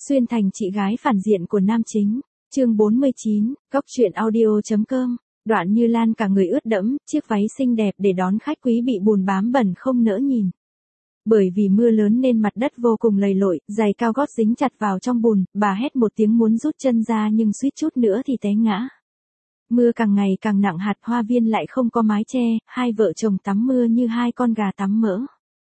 Xuyên thành chị gái phản diện của nam chính. Chương 49, Góc truyện audio.com. Đoạn Như Lan cả người ướt đẫm, chiếc váy xinh đẹp để đón khách quý bị bùn bám bẩn không nỡ nhìn. Bởi vì mưa lớn nên mặt đất vô cùng lầy lội, giày cao gót dính chặt vào trong bùn, bà hét một tiếng muốn rút chân ra nhưng suýt chút nữa thì té ngã. Mưa càng ngày càng nặng, hạt hoa viên lại không có mái che, hai vợ chồng tắm mưa như hai con gà tắm mỡ.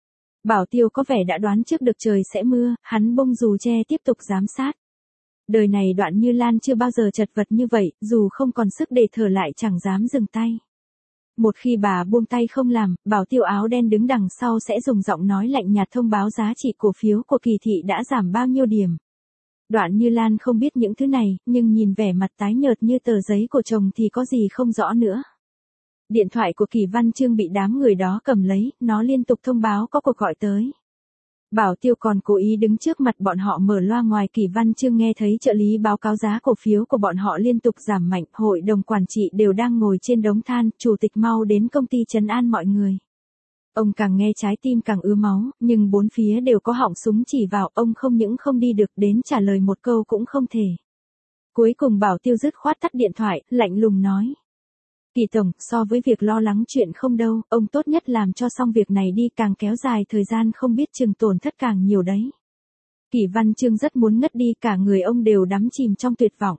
Bảo Tiêu có vẻ đã đoán trước được trời sẽ mưa, hắn bông dù che tiếp tục giám sát. Đời này Đoạn Như Lan chưa bao giờ chật vật như vậy, dù không còn sức để thở lại chẳng dám dừng tay. Một khi bà buông tay không làm, Bảo Tiêu áo đen đứng đằng sau sẽ dùng giọng nói lạnh nhạt thông báo giá trị cổ phiếu của Kỳ Thị đã giảm bao nhiêu điểm. Đoạn Như Lan không biết những thứ này, nhưng nhìn vẻ mặt tái nhợt như tờ giấy của chồng thì có gì không rõ nữa. Điện thoại của Kỳ Văn Chương bị đám người đó cầm lấy, nó liên tục thông báo có cuộc gọi tới. Bảo Tiêu còn cố ý đứng trước mặt bọn họ mở loa ngoài. Kỳ Văn Chương nghe thấy trợ lý báo cáo giá cổ phiếu của bọn họ liên tục giảm mạnh, hội đồng quản trị đều đang ngồi trên đống than, chủ tịch mau đến công ty trấn an mọi người. Ông càng nghe trái tim càng ứa máu, nhưng bốn phía đều có họng súng chỉ vào, ông không những không đi được đến trả lời một câu cũng không thể. Cuối cùng Bảo Tiêu dứt khoát tắt điện thoại, lạnh lùng nói. Kỳ tổng, so với việc lo lắng chuyện không đâu, ông tốt nhất làm cho xong việc này đi, càng kéo dài thời gian không biết chừng tổn thất càng nhiều đấy. Kỳ Văn Chương rất muốn ngất đi, cả người ông đều đắm chìm trong tuyệt vọng.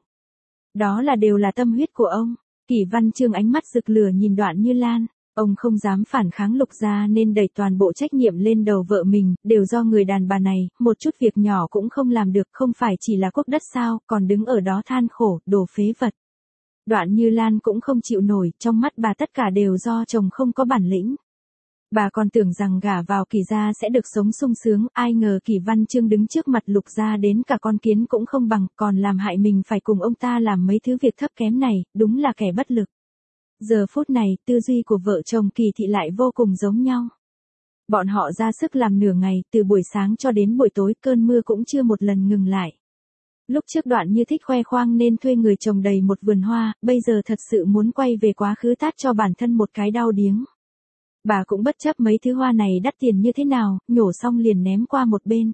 Đó đều là tâm huyết của ông. Kỳ Văn Chương ánh mắt rực lửa nhìn Đoạn Như Lan, ông không dám phản kháng Lục gia nên đẩy toàn bộ trách nhiệm lên đầu vợ mình, đều do người đàn bà này, một chút việc nhỏ cũng không làm được, không phải chỉ là quốc đất sao, còn đứng ở đó than khổ, đồ phế vật. Đoạn Như Lan cũng không chịu nổi, trong mắt bà tất cả đều do chồng không có bản lĩnh. Bà còn tưởng rằng gả vào Kỳ gia sẽ được sống sung sướng, ai ngờ Kỳ Văn Chương đứng trước mặt Lục gia đến cả con kiến cũng không bằng, còn làm hại mình phải cùng ông ta làm mấy thứ việc thấp kém này, đúng là kẻ bất lực. Giờ phút này, tư duy của vợ chồng Kỳ Thị lại vô cùng giống nhau. Bọn họ ra sức làm nửa ngày, từ buổi sáng cho đến buổi tối, cơn mưa cũng chưa một lần ngừng lại. Lúc trước Đoạn Như thích khoe khoang nên thuê người trồng đầy một vườn hoa, bây giờ thật sự muốn quay về quá khứ tát cho bản thân một cái đau điếng. Bà cũng bất chấp mấy thứ hoa này đắt tiền như thế nào, nhổ xong liền ném qua một bên.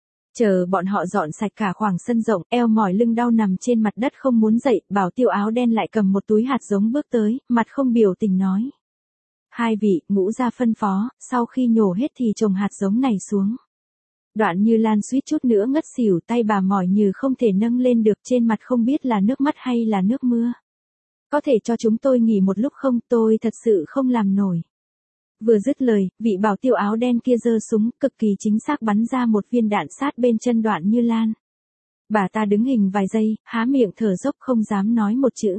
Chờ bọn họ dọn sạch cả khoảng sân rộng, eo mỏi lưng đau nằm trên mặt đất không muốn dậy, Bảo Tiêu áo đen lại cầm một túi hạt giống bước tới, mặt không biểu tình nói. Hai vị, Ngũ gia phân phó, sau khi nhổ hết thì trồng hạt giống này xuống. Đoạn Như Lan suýt chút nữa ngất xỉu, tay bà mỏi như không thể nâng lên được, trên mặt không biết là nước mắt hay là nước mưa. Có thể cho chúng tôi nghỉ một lúc không, tôi thật sự không làm nổi. Vừa dứt lời, vị Bảo Tiêu áo đen kia giơ súng, cực kỳ chính xác bắn ra một viên đạn sát bên chân Đoạn Như Lan. Bà ta đứng hình vài giây, há miệng thở dốc không dám nói một chữ.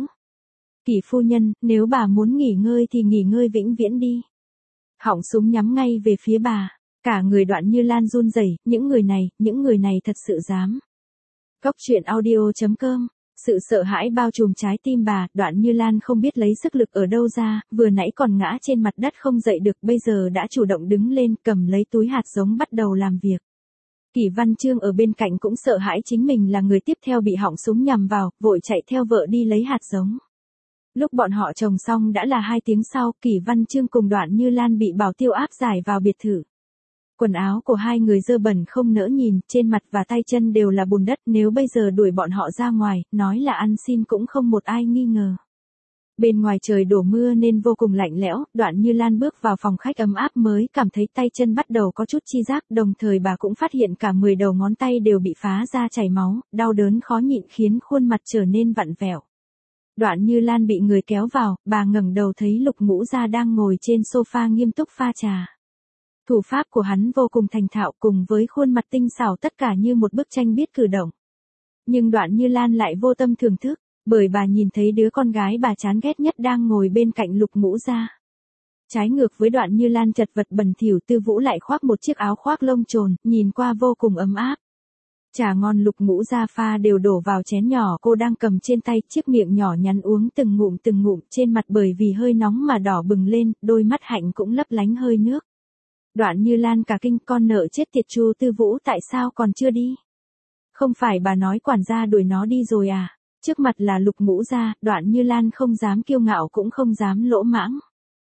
Kỳ phu nhân, nếu bà muốn nghỉ ngơi thì nghỉ ngơi vĩnh viễn đi. Họng súng nhắm ngay về phía bà. Cả người Đoạn Như Lan run rẩy, những người này thật sự dám. Góc truyện audio.com. Sự sợ hãi bao trùm trái tim bà, Đoạn Như Lan không biết lấy sức lực ở đâu ra, vừa nãy còn ngã trên mặt đất không dậy được, bây giờ đã chủ động đứng lên, cầm lấy túi hạt giống bắt đầu làm việc. Kỳ Văn Chương ở bên cạnh cũng sợ hãi chính mình là người tiếp theo bị họng súng nhằm vào, vội chạy theo vợ đi lấy hạt giống. Lúc bọn họ trồng xong đã là 2 tiếng sau, Kỳ Văn Chương cùng Đoạn Như Lan bị Bảo Tiêu áp giải vào biệt thự. Quần áo của hai người dơ bẩn không nỡ nhìn, trên mặt và tay chân đều là bùn đất, nếu bây giờ đuổi bọn họ ra ngoài, nói là ăn xin cũng không một ai nghi ngờ. Bên ngoài trời đổ mưa nên vô cùng lạnh lẽo, Đoạn Như Lan bước vào phòng khách ấm áp mới cảm thấy tay chân bắt đầu có chút chi giác, đồng thời bà cũng phát hiện cả 10 đầu ngón tay đều bị phá ra chảy máu, đau đớn khó nhịn khiến khuôn mặt trở nên vặn vẹo. Đoạn Như Lan bị người kéo vào, bà ngẩng đầu thấy Lục Ngũ gia đang ngồi trên sofa nghiêm túc pha trà. Thủ pháp của hắn vô cùng thành thạo, cùng với khuôn mặt tinh xảo tất cả như một bức tranh biết cử động. Nhưng Đoạn Như Lan lại vô tâm thưởng thức, bởi bà nhìn thấy đứa con gái bà chán ghét nhất đang ngồi bên cạnh Lục Ngũ gia. Trái ngược với Đoạn Như Lan chật vật bẩn thỉu, Tư Vũ lại khoác một chiếc áo khoác lông trồn, nhìn qua vô cùng ấm áp. Trà ngon Lục Ngũ gia pha đều đổ vào chén nhỏ cô đang cầm trên tay, chiếc miệng nhỏ nhắn uống từng ngụm, trên mặt bởi vì hơi nóng mà đỏ bừng lên, đôi mắt hạnh cũng lấp lánh hơi nước. Đoạn Như Lan cả kinh, con nợ chết tiệt Chu Tư Vũ tại sao còn chưa đi? Không phải bà nói quản gia đuổi nó đi rồi à? Trước mặt là Lục Ngũ gia, Đoạn Như Lan không dám kiêu ngạo cũng không dám lỗ mãng.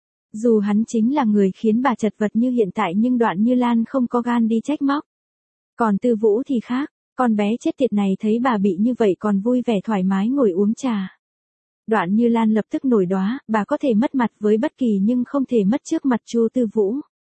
Dù hắn chính là người khiến bà chật vật như hiện tại nhưng Đoạn Như Lan không có gan đi trách móc. Còn Tư Vũ thì khác, Con bé chết tiệt này thấy bà bị như vậy còn vui vẻ thoải mái ngồi uống trà. Đoạn Như Lan lập tức nổi đoá, bà có thể mất mặt với bất kỳ nhưng không thể mất trước mặt Chu Tư Vũ.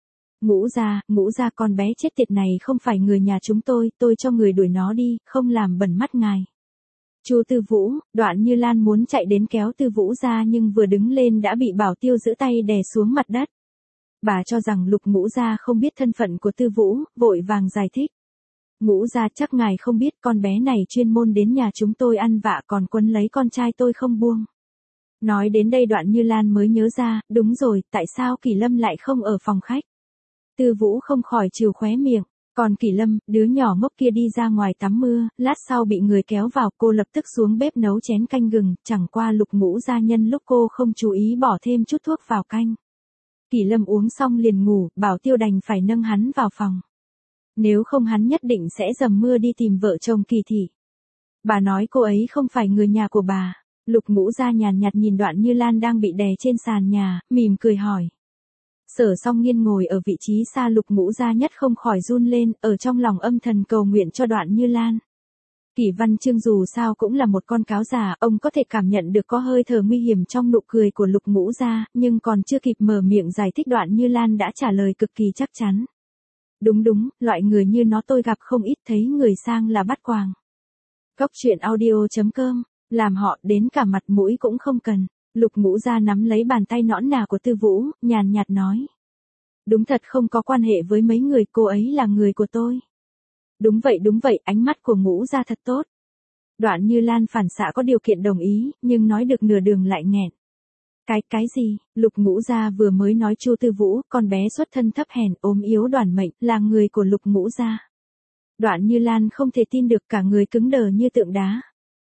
Ngũ gia con bé chết tiệt này không phải người nhà chúng tôi cho người đuổi nó đi, không làm bẩn mắt ngài. Chu Tư Vũ, Đoạn Như Lan muốn chạy đến kéo Tư Vũ ra nhưng vừa đứng lên đã bị Bảo Tiêu giữ tay đè xuống mặt đất. Bà cho rằng Lục Ngũ gia không biết thân phận của Tư Vũ, vội vàng giải thích. Ngũ gia chắc ngài không biết con bé này chuyên môn đến nhà chúng tôi ăn vạ còn quấn lấy con trai tôi không buông. Nói đến đây Đoạn Như Lan mới nhớ ra, đúng rồi, tại sao Kỷ Lâm lại không ở phòng khách. Tư Vũ không khỏi trừ khóe miệng, còn Kỷ Lâm, đứa nhỏ ngốc kia đi ra ngoài tắm mưa, lát sau bị người kéo vào, cô lập tức xuống bếp nấu chén canh gừng, chẳng qua Lục Ngũ gia nhân lúc cô không chú ý bỏ thêm chút thuốc vào canh. Kỷ Lâm uống xong liền ngủ, Bảo Tiêu đành phải nâng hắn vào phòng. Nếu không hắn nhất định sẽ dầm mưa đi tìm vợ chồng Kỳ thị. Bà nói cô ấy không phải người nhà của bà. Lục Ngũ gia nhàn nhạt nhìn Đoạn Như Lan đang bị đè trên sàn nhà, mỉm cười hỏi. Sở Song Nghiên ngồi ở vị trí xa Lục Ngũ gia nhất không khỏi run lên, ở trong lòng âm thầm cầu nguyện cho Đoạn Như Lan. Kỷ Văn Chương dù sao cũng là một con cáo già, ông có thể cảm nhận được có hơi thở nguy hiểm trong nụ cười của Lục Ngũ gia, nhưng còn chưa kịp mở miệng giải thích Đoạn Như Lan đã trả lời cực kỳ chắc chắn. Đúng, loại người như nó tôi gặp không ít, thấy người sang là bắt quàng. Góc truyện audio.com, làm họ đến cả mặt mũi cũng không cần. Lục Ngũ gia nắm lấy bàn tay nõn nà của Tư Vũ, nhàn nhạt nói. Đúng thật không có quan hệ với mấy người, cô ấy là người của tôi. Đúng vậy, ánh mắt của Ngũ gia thật tốt. Đoạn Như Lan phản xạ có điều kiện đồng ý, nhưng nói được nửa đường lại nghẹn. Cái gì? Lục Ngũ gia vừa mới nói Chu Tư Vũ, con bé xuất thân thấp hèn, ốm yếu đoản mệnh, là người của Lục Ngũ gia. Đoạn Như Lan không thể tin được, cả người cứng đờ như tượng đá.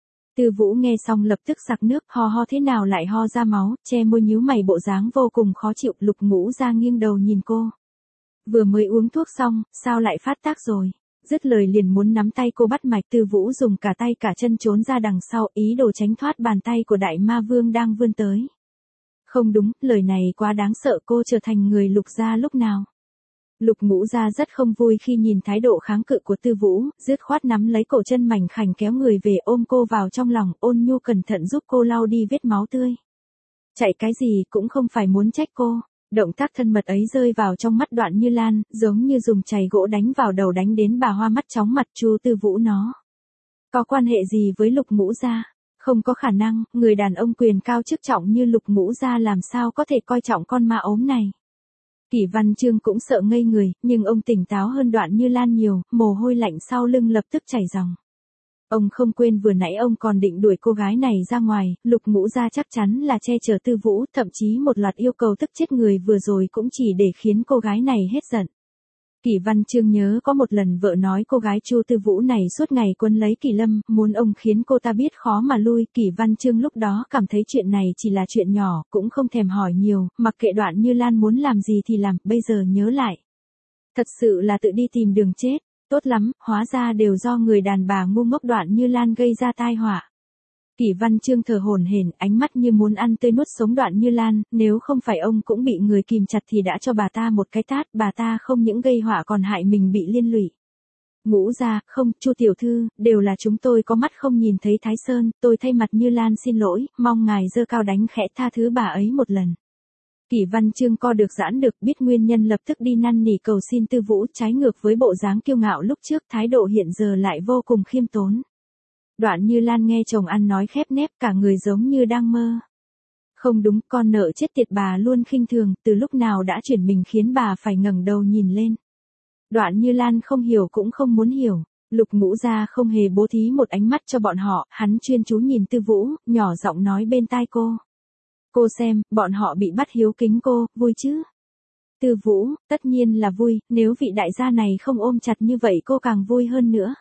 Tư Vũ nghe xong lập tức sặc nước, ho thế nào lại ho ra máu, che môi nhíu mày bộ dáng vô cùng khó chịu. Lục Ngũ gia nghiêng đầu nhìn cô. Vừa mới uống thuốc xong, sao lại phát tác rồi? Dứt lời liền muốn nắm tay cô bắt mạch. Tư Vũ dùng cả tay cả chân trốn ra đằng sau, ý đồ tránh thoát bàn tay của Đại Ma Vương đang vươn tới. Không đúng, lời này quá đáng sợ, cô trở thành người Lục gia lúc nào? Lục Ngũ gia rất không vui khi nhìn thái độ kháng cự của Tư Vũ, dứt khoát nắm lấy cổ chân mảnh khảnh kéo người về, ôm cô vào trong lòng, ôn nhu cẩn thận giúp cô lau đi vết máu tươi. Chạy cái gì cũng không phải muốn trách cô. Động tác thân mật ấy rơi vào trong mắt Đoạn Như Lan, giống như dùng chày gỗ đánh vào đầu, đánh đến bà hoa mắt chóng mặt. Chu Tư Vũ nó có quan hệ gì với Lục Ngũ gia? Không có khả năng, người đàn ông quyền cao chức trọng như Lục Ngũ gia làm sao có thể coi trọng con ma ốm này. Kỷ Văn Chương cũng sợ ngây người, nhưng ông tỉnh táo hơn Đoạn Như Lan nhiều, mồ hôi lạnh sau lưng lập tức chảy ròng. Ông không quên vừa nãy ông còn định đuổi cô gái này ra ngoài, Lục Ngũ gia chắc chắn là che chở Tư Vũ, thậm chí một loạt yêu cầu tức chết người vừa rồi cũng chỉ để khiến cô gái này hết giận. Kỷ Văn Chương nhớ có một lần vợ nói cô gái Chu Tư Vũ này suốt ngày quấn lấy Kỷ Lâm, muốn ông khiến cô ta biết khó mà lui. Kỷ Văn Chương lúc đó cảm thấy chuyện này chỉ là chuyện nhỏ, cũng không thèm hỏi nhiều, mặc kệ Đoạn Như Lan muốn làm gì thì làm. Bây giờ nhớ lại, thật sự là tự đi tìm đường chết. Tốt lắm, hóa ra đều do người đàn bà ngu ngốc Đoạn Như Lan gây ra tai họa. Kỷ Văn Chương thở hổn hển, ánh mắt như muốn ăn tươi nuốt sống Đoạn Như Lan, nếu không phải ông cũng bị người kìm chặt thì đã cho bà ta một cái tát, bà ta không những gây họa còn hại mình bị liên lụy. Ngũ gia, không, Chu tiểu thư, đều là chúng tôi có mắt không nhìn thấy Thái Sơn, tôi thay mặt Như Lan xin lỗi, mong ngài giơ cao đánh khẽ tha thứ bà ấy một lần. Kỷ Văn Chương co được giãn được, biết nguyên nhân lập tức đi năn nỉ cầu xin Tư Vũ, trái ngược với bộ dáng kiêu ngạo lúc trước, thái độ hiện giờ lại vô cùng khiêm tốn. Đoạn Như Lan nghe chồng ăn nói khép nép, cả người giống như đang mơ. Không đúng, con nợ chết tiệt bà luôn khinh thường, từ lúc nào đã chuyển mình khiến bà phải ngẩng đầu nhìn lên. Đoạn Như Lan không hiểu cũng không muốn hiểu. Lục Ngũ gia không hề bố thí một ánh mắt cho bọn họ, hắn chuyên chú nhìn Tư Vũ, nhỏ giọng nói bên tai cô. Cô xem, bọn họ bị bắt hiếu kính cô, vui chứ? Tư Vũ, tất nhiên là vui, nếu vị đại gia này không ôm chặt như vậy cô càng vui hơn nữa.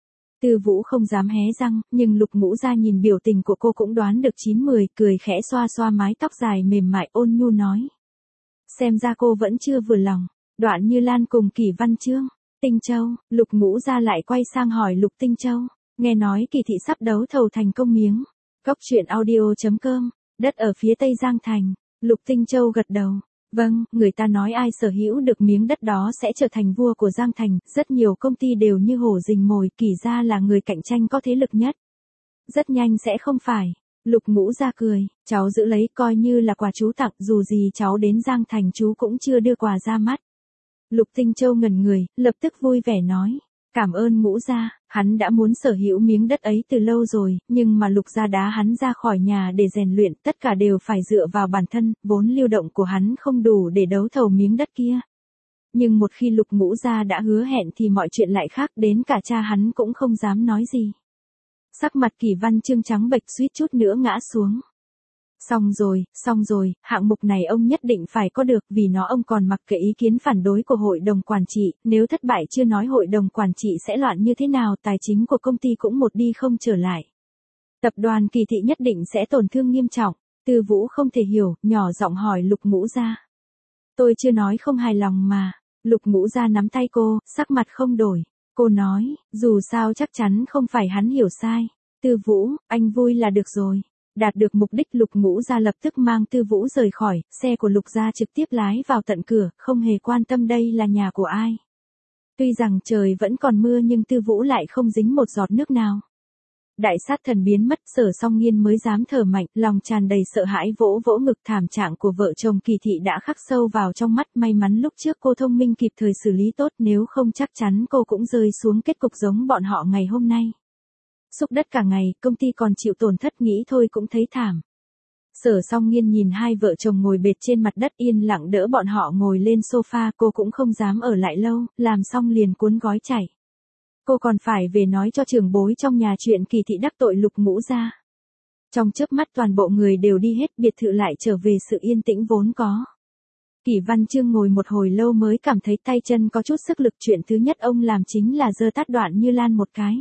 Tư Vũ không dám hé răng, nhưng Lục Ngũ gia nhìn biểu tình của cô cũng đoán được 9-10, cười khẽ xoa xoa mái tóc dài mềm mại, ôn nhu nói. Xem ra cô vẫn chưa vừa lòng. Đoạn Như Lan cùng Kỷ Văn Chương, Tinh Châu, Lục Ngũ gia lại quay sang hỏi Lục Tinh Châu, nghe nói Kỳ thị sắp đấu thầu thành công miếng. Góc truyện audio.com, đất ở phía Tây Giang Thành. Lục Tinh Châu gật đầu. Vâng, người ta nói ai sở hữu được miếng đất đó sẽ trở thành vua của Giang Thành, rất nhiều công ty đều như hổ rình mồi, Kỷ gia là người cạnh tranh có thế lực nhất. Rất nhanh sẽ không phải. Lục Ngũ Gia cười, cháu giữ lấy coi như là quà chú tặng, dù gì cháu đến Giang Thành chú cũng chưa đưa quà ra mắt. Lục Tinh Châu ngẩn người, lập tức vui vẻ nói. Cảm ơn Ngũ Gia, hắn đã muốn sở hữu miếng đất ấy từ lâu rồi, nhưng mà Lục gia đá hắn ra khỏi nhà để rèn luyện, tất cả đều phải dựa vào bản thân, vốn lưu động của hắn không đủ để đấu thầu miếng đất kia. Nhưng một khi Lục Ngũ Gia đã hứa hẹn thì mọi chuyện lại khác, đến cả cha hắn cũng không dám nói gì. Sắc mặt Kỷ Văn Chương trắng bệch suýt chút nữa ngã xuống. Xong rồi, hạng mục này ông nhất định phải có được, vì nó ông còn mặc kệ ý kiến phản đối của hội đồng quản trị, nếu thất bại chưa nói hội đồng quản trị sẽ loạn như thế nào, tài chính của công ty cũng một đi không trở lại. Tập đoàn Kỳ Thị nhất định sẽ tổn thương nghiêm trọng. Tư Vũ không thể hiểu, nhỏ giọng hỏi Lục Ngũ Gia. Tôi chưa nói không hài lòng mà. Lục Ngũ Gia nắm tay cô, sắc mặt không đổi. Cô nói, dù sao chắc chắn không phải hắn hiểu sai. Tư Vũ, anh vui là được rồi. Đạt được mục đích, Lục Ngũ Gia lập tức mang Tư Vũ rời khỏi, xe của Lục gia trực tiếp lái vào tận cửa, không hề quan tâm đây là nhà của ai. Tuy rằng trời vẫn còn mưa nhưng Tư Vũ lại không dính một giọt nước nào. Đại sát thần biến mất, Sở Song Nghiên mới dám thở mạnh, lòng tràn đầy sợ hãi vỗ vỗ ngực, thảm trạng của vợ chồng Kỳ Thị đã khắc sâu vào trong mắt, may mắn lúc trước cô thông minh kịp thời xử lý tốt, nếu không chắc chắn cô cũng rơi xuống kết cục giống bọn họ ngày hôm nay. Xúc đất cả ngày, công ty còn chịu tổn thất, nghĩ thôi cũng thấy thảm. Sở Song Nghiên nhìn hai vợ chồng ngồi bệt trên mặt đất yên lặng đỡ bọn họ ngồi lên sofa, cô cũng không dám ở lại lâu, làm xong liền cuốn gói chạy. Cô còn phải về nói cho trưởng bối trong nhà chuyện Kỳ Thị đắc tội Lục Ngũ Gia. Trong chớp mắt toàn bộ người đều đi hết, biệt thự lại trở về sự yên tĩnh vốn có. Kỷ Văn Chương ngồi một hồi lâu mới cảm thấy tay chân có chút sức lực, chuyện thứ nhất ông làm chính là giơ tát Đoạn Như Lan một cái.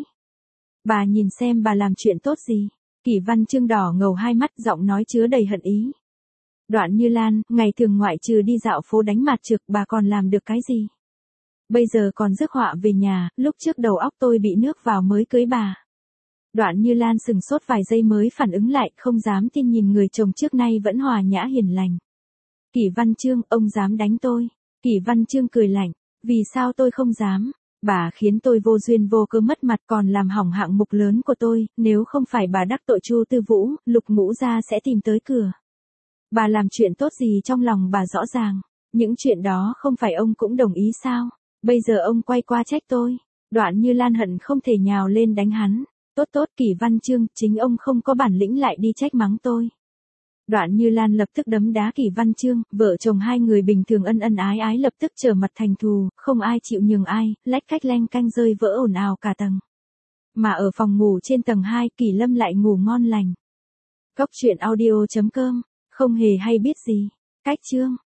Bà nhìn xem bà làm chuyện tốt gì. Kỷ Văn Chương đỏ ngầu hai mắt, giọng nói chứa đầy hận ý. Đoạn Như Lan, ngày thường ngoại trừ đi dạo phố đánh mạt trực, bà còn làm được cái gì? Bây giờ còn rước họa về nhà, lúc trước đầu óc tôi bị nước vào mới cưới bà. Đoạn Như Lan sừng sốt vài giây mới phản ứng lại, không dám tin nhìn người chồng trước nay vẫn hòa nhã hiền lành. Kỷ Văn Chương, ông dám đánh tôi. Kỷ Văn Chương cười lạnh, vì sao tôi không dám? Bà khiến tôi vô duyên vô cớ mất mặt, còn làm hỏng hạng mục lớn của tôi, nếu không phải bà đắc tội Chu Tư Vũ, Lục Ngũ Gia sẽ tìm tới cửa. Bà làm chuyện tốt gì trong lòng bà rõ ràng, những chuyện đó không phải ông cũng đồng ý sao? Bây giờ ông quay qua trách tôi. Đoạn Như Lan hận không thể nhào lên đánh hắn. Tốt Kỷ Văn Chương, chính ông không có bản lĩnh lại đi trách mắng tôi. Đoạn Như Lan lập tức đấm đá Kỷ Văn Chương, vợ chồng hai người bình thường ân ân ái ái lập tức trở mặt thành thù, không ai chịu nhường ai, lách cách leng canh rơi vỡ ồn ào cả tầng. Mà ở phòng ngủ trên tầng 2, Kỷ Lâm lại ngủ ngon lành. Cốc truyện audio.com, không hề hay biết gì. Cách chương.